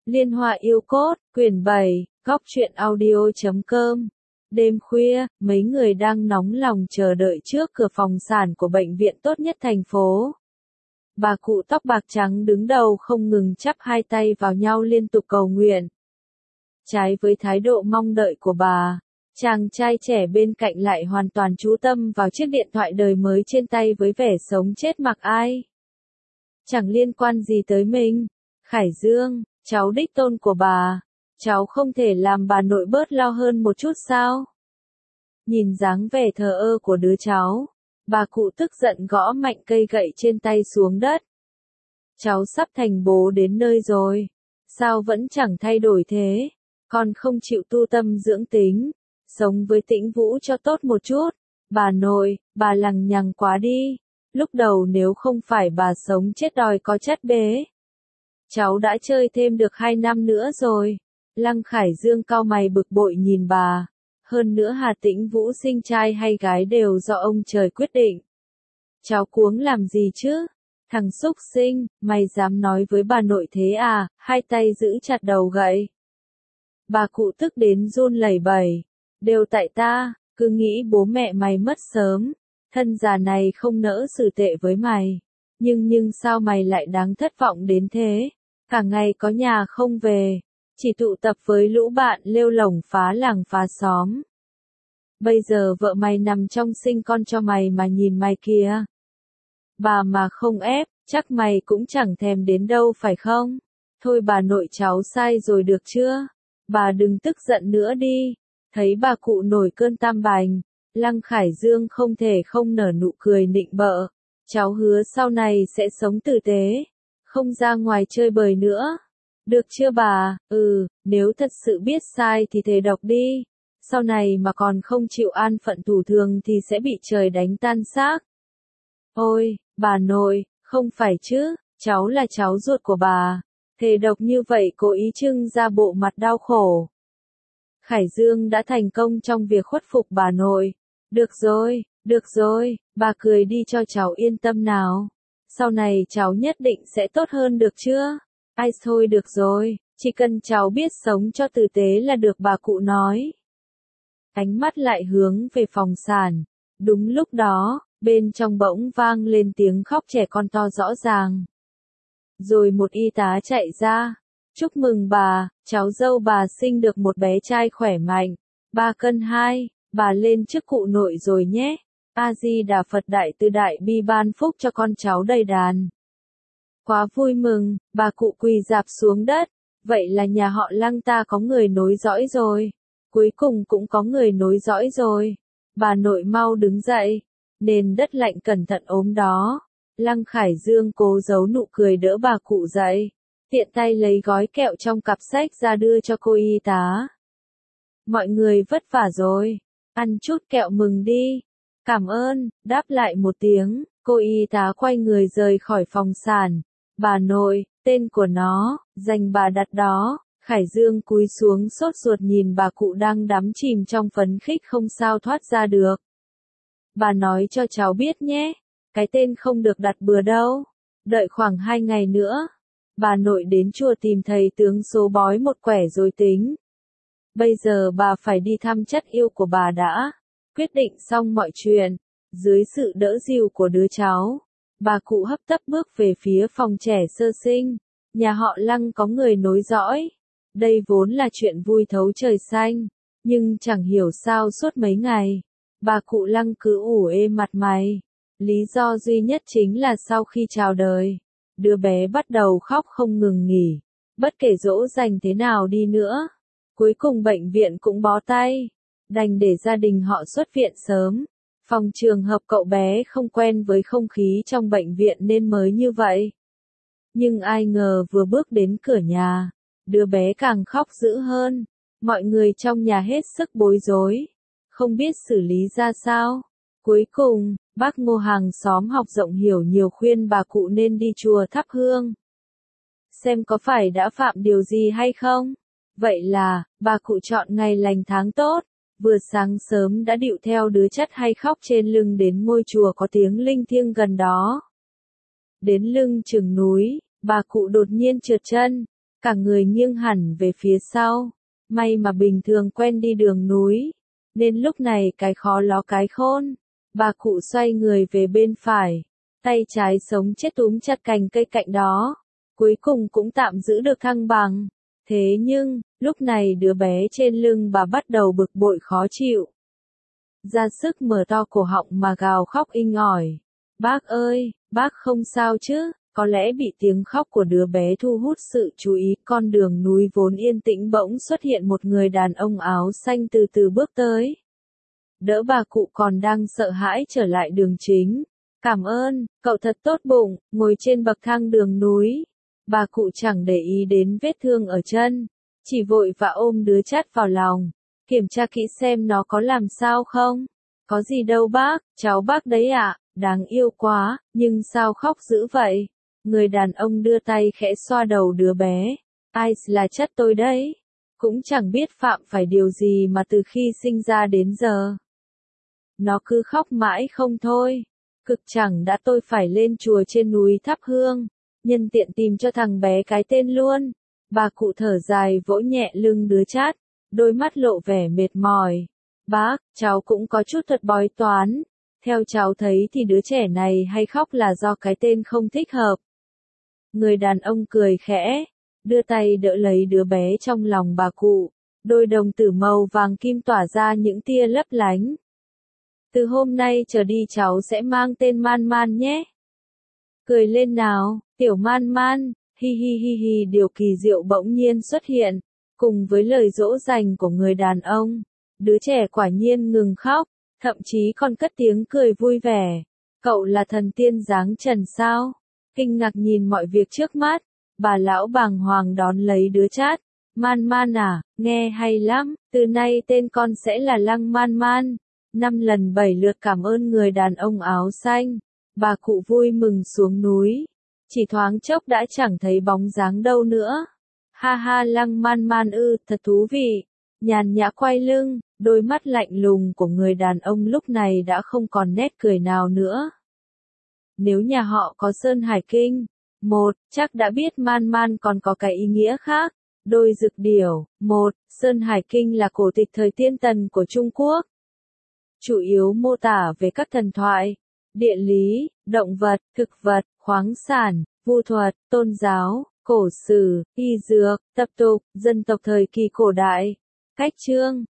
Liên Hoa Yêu Cốt, quyển 7, góc truyện audio.com. Đêm khuya, mấy người đang nóng lòng chờ đợi trước cửa phòng sản của bệnh viện tốt nhất thành phố. Bà cụ tóc bạc trắng đứng đầu không ngừng chắp hai tay vào nhau liên tục cầu nguyện. Trái với thái độ mong đợi của bà, chàng trai trẻ bên cạnh lại hoàn toàn chú tâm vào chiếc điện thoại đời mới trên tay với vẻ sống chết mặc ai. Chẳng liên quan gì tới mình. Khải Dương, cháu đích tôn của bà, cháu không thể làm bà nội bớt lo hơn một chút sao? Nhìn dáng vẻ thờ ơ của đứa cháu, bà cụ tức giận gõ mạnh cây gậy trên tay xuống đất. Cháu sắp thành bố đến nơi rồi, sao vẫn chẳng thay đổi thế? Con không chịu tu tâm dưỡng tính, sống với Tĩnh Vũ cho tốt một chút. Bà nội, bà lằng nhằng quá đi. Lúc đầu nếu không phải bà sống chết đòi có chất bế, cháu đã chơi thêm được 2 năm nữa rồi. Lăng Khải Dương cau mày bực bội nhìn bà. Hơn nữa Hà Tĩnh Vũ sinh trai hay gái đều do ông trời quyết định. Cháu cuống làm gì chứ? Thằng xúc sinh, mày dám nói với bà nội thế à? Hai tay giữ chặt đầu gậy. Bà cụ tức đến run lẩy bẩy. Đều tại ta, cứ nghĩ bố mẹ mày mất sớm. Thân già này không nỡ xử tệ với mày. Nhưng sao mày lại đáng thất vọng đến thế? Cả ngày có nhà không về, chỉ tụ tập với lũ bạn lêu lổng phá làng phá xóm. Bây giờ vợ mày nằm trong sinh con cho mày mà nhìn mày kìa. Bà mà không ép, chắc mày cũng chẳng thèm đến đâu phải không? Thôi bà nội cháu sai rồi được chưa? Bà đừng tức giận nữa đi. Thấy bà cụ nổi cơn tam bành, Lăng Khải Dương không thể không nở nụ cười nịnh bợ. Cháu hứa sau này sẽ sống tử tế, không ra ngoài chơi bời nữa. Được chưa bà? Nếu thật sự biết sai thì thề độc đi. Sau này mà còn không chịu an phận thủ thường thì sẽ bị trời đánh tan xác. Ôi, bà nội, không phải chứ, cháu là cháu ruột của bà. Thề độc như vậy cố ý trưng ra bộ mặt đau khổ. Khải Dương đã thành công trong việc khuất phục bà nội. Được rồi, bà cười đi cho cháu yên tâm nào. Sau này cháu nhất định sẽ tốt hơn được chưa? Ai thôi được rồi, chỉ cần cháu biết sống cho tử tế là được, bà cụ nói. Ánh mắt lại hướng về phòng sản. Đúng lúc đó, bên trong bỗng vang lên tiếng khóc trẻ con to rõ ràng. Rồi một y tá chạy ra. Chúc mừng bà, cháu dâu bà sinh được một bé trai khỏe mạnh. 3 cân 2, bà lên chức cụ nội rồi nhé. A Di Đà Phật, đại từ đại bi ban phúc cho con cháu đầy đàn. Quá vui mừng, bà cụ quỳ rạp xuống đất. Vậy là nhà họ Lăng ta có người nối dõi rồi. Cuối cùng cũng có người nối dõi rồi. Bà nội mau đứng dậy. Nền đất lạnh cẩn thận ốm đó. Lăng Khải Dương cố giấu nụ cười đỡ bà cụ dậy. Tiện tay lấy gói kẹo trong cặp sách ra đưa cho cô y tá. Mọi người vất vả rồi. Ăn chút kẹo mừng đi. Cảm ơn, đáp lại một tiếng, cô y tá quay người rời khỏi phòng sản. Bà nội, tên của nó, dành bà đặt đó. Khải Dương cúi xuống sốt ruột nhìn bà cụ đang đắm chìm trong phấn khích không sao thoát ra được. Bà nói cho cháu biết nhé, cái tên không được đặt bừa đâu. Đợi khoảng 2 ngày nữa, bà nội đến chùa tìm thầy tướng số bói một quẻ rồi tính. Bây giờ bà phải đi thăm chất yêu của bà đã. Quyết định xong mọi chuyện, dưới sự đỡ dìu của đứa cháu, bà cụ hấp tấp bước về phía phòng trẻ sơ sinh. Nhà họ Lăng có người nối dõi. Đây vốn là chuyện vui thấu trời xanh, nhưng chẳng hiểu sao suốt mấy ngày, bà cụ Lăng cứ ủ ê mặt mày. Lý do duy nhất chính là sau khi chào đời, đứa bé bắt đầu khóc không ngừng nghỉ. Bất kể dỗ dành thế nào đi nữa, cuối cùng bệnh viện cũng bó tay. Đành để gia đình họ xuất viện sớm. Phòng trường hợp cậu bé không quen với không khí trong bệnh viện nên mới như vậy. Nhưng ai ngờ vừa bước đến cửa nhà, đứa bé càng khóc dữ hơn. Mọi người trong nhà hết sức bối rối, không biết xử lý ra sao. Cuối cùng, bác Ngô hàng xóm học rộng hiểu nhiều khuyên bà cụ nên đi chùa thắp hương. Xem có phải đã phạm điều gì hay không? Vậy là, bà cụ chọn ngày lành tháng tốt. Vừa sáng sớm đã điệu theo đứa chắt hay khóc trên lưng đến ngôi chùa có tiếng linh thiêng gần đó. Đến lưng chừng núi, bà cụ đột nhiên trượt chân. cả người nghiêng hẳn về phía sau. May mà bình thường quen đi đường núi, nên lúc này cái khó ló cái khôn. Bà cụ xoay người về bên phải, tay trái sống chết túm chặt cành cây cạnh đó, cuối cùng cũng tạm giữ được thăng bằng. Thế nhưng, lúc này đứa bé trên lưng bà bắt đầu bực bội khó chịu. Ra sức mở to cổ họng mà gào khóc inh ỏi. Bác ơi, bác không sao chứ? Có lẽ bị tiếng khóc của đứa bé thu hút sự chú ý, con đường núi vốn yên tĩnh bỗng xuất hiện một người đàn ông áo xanh từ từ bước tới. Đỡ bà cụ còn đang sợ hãi trở lại đường chính. Cảm ơn, cậu thật tốt bụng, ngồi trên bậc thang đường núi. Bà cụ chẳng để ý đến vết thương ở chân, chỉ vội vã ôm đứa chát vào lòng, kiểm tra kỹ xem nó có làm sao không. Có gì đâu bác, cháu bác đấy ạ, đáng yêu quá, nhưng sao khóc dữ vậy? Người đàn ông đưa tay khẽ xoa đầu đứa bé. Ai là chất tôi đấy, cũng chẳng biết phạm phải điều gì mà từ khi sinh ra đến giờ. Nó cứ khóc mãi không thôi. Cực chẳng đã tôi phải lên chùa trên núi thắp hương, nhân tiện tìm cho thằng bé cái tên luôn. Bà cụ thở dài vỗ nhẹ lưng đứa chát, đôi mắt lộ vẻ mệt mỏi. Bác, cháu cũng có chút thật bói toán. Theo cháu thấy thì đứa trẻ này hay khóc là do cái tên không thích hợp. Người đàn ông cười khẽ, đưa tay đỡ lấy đứa bé trong lòng bà cụ. Đôi đồng tử màu vàng kim tỏa ra những tia lấp lánh. Từ hôm nay trở đi cháu sẽ mang tên Man Man nhé. Cười lên nào, tiểu Man Man, hi hi hi hi. Điều kỳ diệu bỗng nhiên xuất hiện, cùng với lời dỗ dành của người đàn ông. Đứa trẻ quả nhiên ngừng khóc, thậm chí còn cất tiếng cười vui vẻ. Cậu là thần tiên dáng trần sao? Kinh ngạc nhìn mọi việc trước mắt, bà lão bàng hoàng đón lấy đứa chát. Man Man à, nghe hay lắm, từ nay tên con sẽ là Lăng Man Man. 5 lần 7 lượt cảm ơn người đàn ông áo xanh. Bà cụ vui mừng xuống núi. Chỉ thoáng chốc đã chẳng thấy bóng dáng đâu nữa. Ha ha, Lăng Man Man ư, thật thú vị. Nhàn nhã quay lưng, đôi mắt lạnh lùng của người đàn ông lúc này đã không còn nét cười nào nữa. Nếu nhà họ có Sơn Hải Kinh, chắc đã biết Man Man còn có cái ý nghĩa khác. Đôi dực điểu. Sơn Hải Kinh là cổ tịch thời Tiên Tần của Trung Quốc. Chủ yếu mô tả về các thần thoại, địa lý, động vật, thực vật, khoáng sản, vu thuật, tôn giáo, cổ sử, y dược, tập tục, dân tộc thời kỳ cổ đại. Cách chương